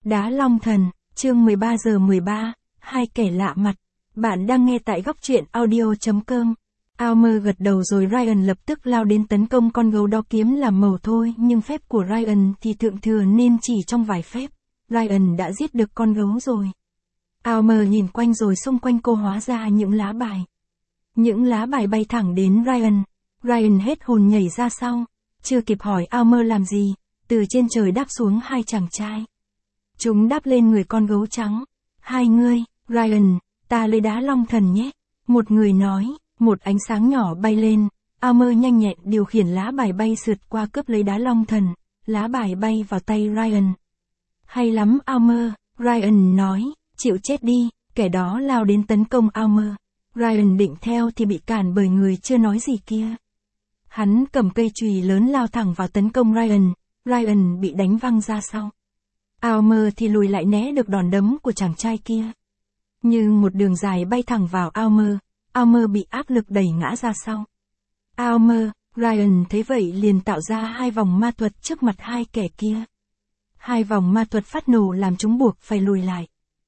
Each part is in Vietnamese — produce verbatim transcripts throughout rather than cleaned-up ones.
Đá Long Thần, chương mười ba giờ mười ba, hai kẻ lạ mặt. Bạn đang nghe tại góc truyện audio chấm com. Almer gật đầu rồi Ryan lập tức lao đến tấn công con gấu đó, kiếm làm màu thôi, nhưng phép của Ryan thì thượng thừa nên chỉ trong vài phép, Ryan đã giết được con gấu rồi. Almer nhìn quanh rồi xung quanh cô hóa ra những lá bài. Những lá bài bay thẳng đến Ryan. Ryan hết hồn nhảy ra sau. Chưa kịp hỏi Almer làm gì, từ trên trời đáp xuống hai chàng trai. Chúng đáp lên người con gấu trắng. Hai ngươi, Ryan, ta lấy đá Long Thần nhé. Một người nói, một ánh sáng nhỏ bay lên. Almer nhanh nhẹn điều khiển lá bài bay sượt qua cướp lấy đá Long Thần. Lá bài bay vào tay Ryan. Hay lắm Almer, Ryan nói, chịu chết đi. Kẻ đó lao đến tấn công Almer. Ryan định theo thì bị cản bởi người chưa nói gì kia. Hắn cầm cây chùy lớn lao thẳng vào tấn công Ryan. Ryan bị đánh văng ra sau. Almer thì lùi lại né được đòn đấm của chàng trai kia. Như một đường dài bay thẳng vào Almer. Almer bị áp lực đẩy ngã ra sau. Almer, Ryan thấy vậy liền tạo ra hai vòng ma thuật trước mặt hai kẻ kia. Hai vòng ma thuật phát nổ làm chúng buộc phải lùi lại.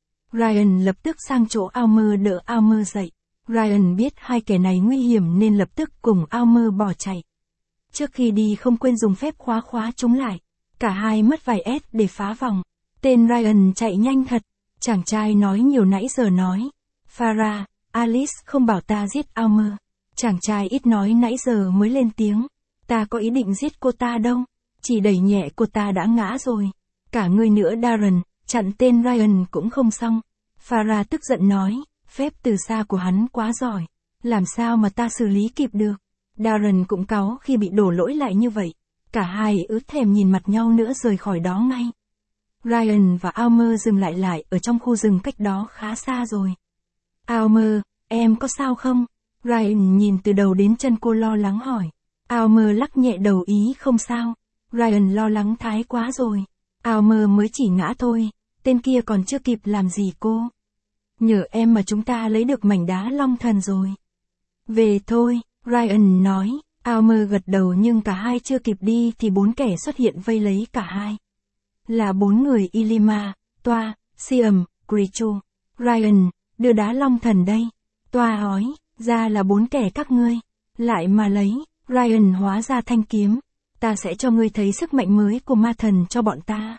Ryan lập tức sang chỗ Almer đỡ Almer dậy. Ryan biết hai kẻ này nguy hiểm nên lập tức cùng Almer bỏ chạy. Trước khi đi không quên dùng phép khóa khóa chúng lại. Cả hai mất vài S để phá vòng. Tên Ryan chạy nhanh thật. Chàng trai nói nhiều nãy giờ nói. Farah, Alice không bảo ta giết Almer. Chàng trai ít nói nãy giờ mới lên tiếng. Ta có ý định giết cô ta đâu. Chỉ đẩy nhẹ cô ta đã ngã rồi. Cả ngươi nữa Darren, chặn tên Ryan cũng không xong. Farah tức giận nói. Phép từ xa của hắn quá giỏi. Làm sao mà ta xử lý kịp được. Darren cũng cáu khi bị đổ lỗi lại như vậy. Cả hai ướt thèm nhìn mặt nhau nữa rời khỏi đó ngay. Ryan và Almer dừng lại lại ở trong khu rừng cách đó khá xa rồi. Almer, em có sao không? Ryan nhìn từ đầu đến chân cô lo lắng hỏi. Almer lắc nhẹ đầu ý không sao. Ryan lo lắng thái quá rồi. Almer mới chỉ ngã thôi. Tên kia còn chưa kịp làm gì cô. Nhờ em mà chúng ta lấy được mảnh đá Long Thần rồi. Về thôi, Ryan nói. Almer gật đầu nhưng cả hai chưa kịp đi thì bốn kẻ xuất hiện vây lấy cả hai. Là bốn người Ilima, Toa, Siam, Krichu. Ryan, đưa đá Long Thần đây. Toa hỏi, ra là bốn kẻ các ngươi. Lại mà lấy, Ryan hóa ra thanh kiếm. Ta sẽ cho ngươi thấy sức mạnh mới của ma thần cho bọn ta.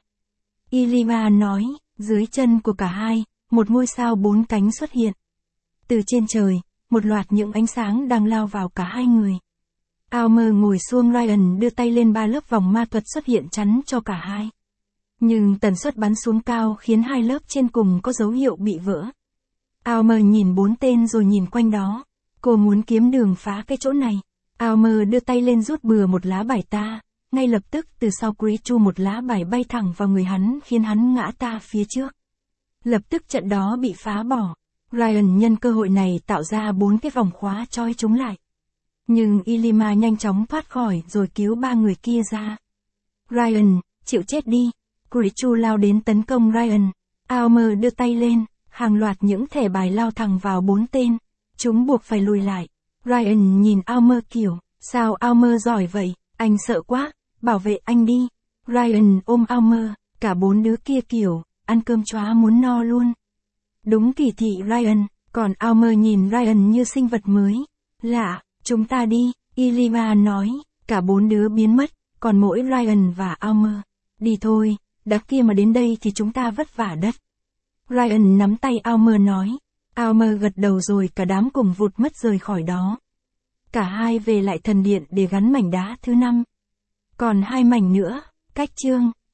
Ilima nói, dưới chân của cả hai, một ngôi sao bốn cánh xuất hiện. Từ trên trời, một loạt những ánh sáng đang lao vào cả hai người. Almer ngồi xuống, Ryan đưa tay lên, ba lớp vòng ma thuật xuất hiện chắn cho cả hai. Nhưng tần suất bắn xuống cao khiến hai lớp trên cùng có dấu hiệu bị vỡ. Almer nhìn bốn tên rồi nhìn quanh đó. Cô muốn kiếm đường phá cái chỗ này. Almer đưa tay lên rút bừa một lá bài ta. Ngay lập tức từ sau Krichu một lá bài bay thẳng vào người hắn khiến hắn ngã ta phía trước. Lập tức trận đó bị phá bỏ. Ryan nhân cơ hội này tạo ra bốn cái vòng khóa trói chúng lại. Nhưng Ilima nhanh chóng thoát khỏi rồi cứu ba người kia ra. Ryan, chịu chết đi. Krichu lao đến tấn công Ryan. Almer đưa tay lên, hàng loạt những thẻ bài lao thẳng vào bốn tên. Chúng buộc phải lùi lại. Ryan nhìn Almer kiểu, sao Almer giỏi vậy, anh sợ quá, bảo vệ anh đi. Ryan ôm Almer, cả bốn đứa kia kiểu, ăn cơm chóa muốn no luôn. Đúng kỳ thị Ryan, còn Almer nhìn Ryan như sinh vật mới. Lạ, chúng ta đi, Ilima nói, cả bốn đứa biến mất, còn mỗi Ryan và Almer. Đi thôi, đám kia mà đến đây thì chúng ta vất vả đất. Ryan nắm tay Almer nói. Almer gật đầu rồi cả đám cùng vụt mất rời khỏi đó. Cả hai về lại thần điện để gắn mảnh đá thứ năm. Còn hai mảnh nữa, cách chương.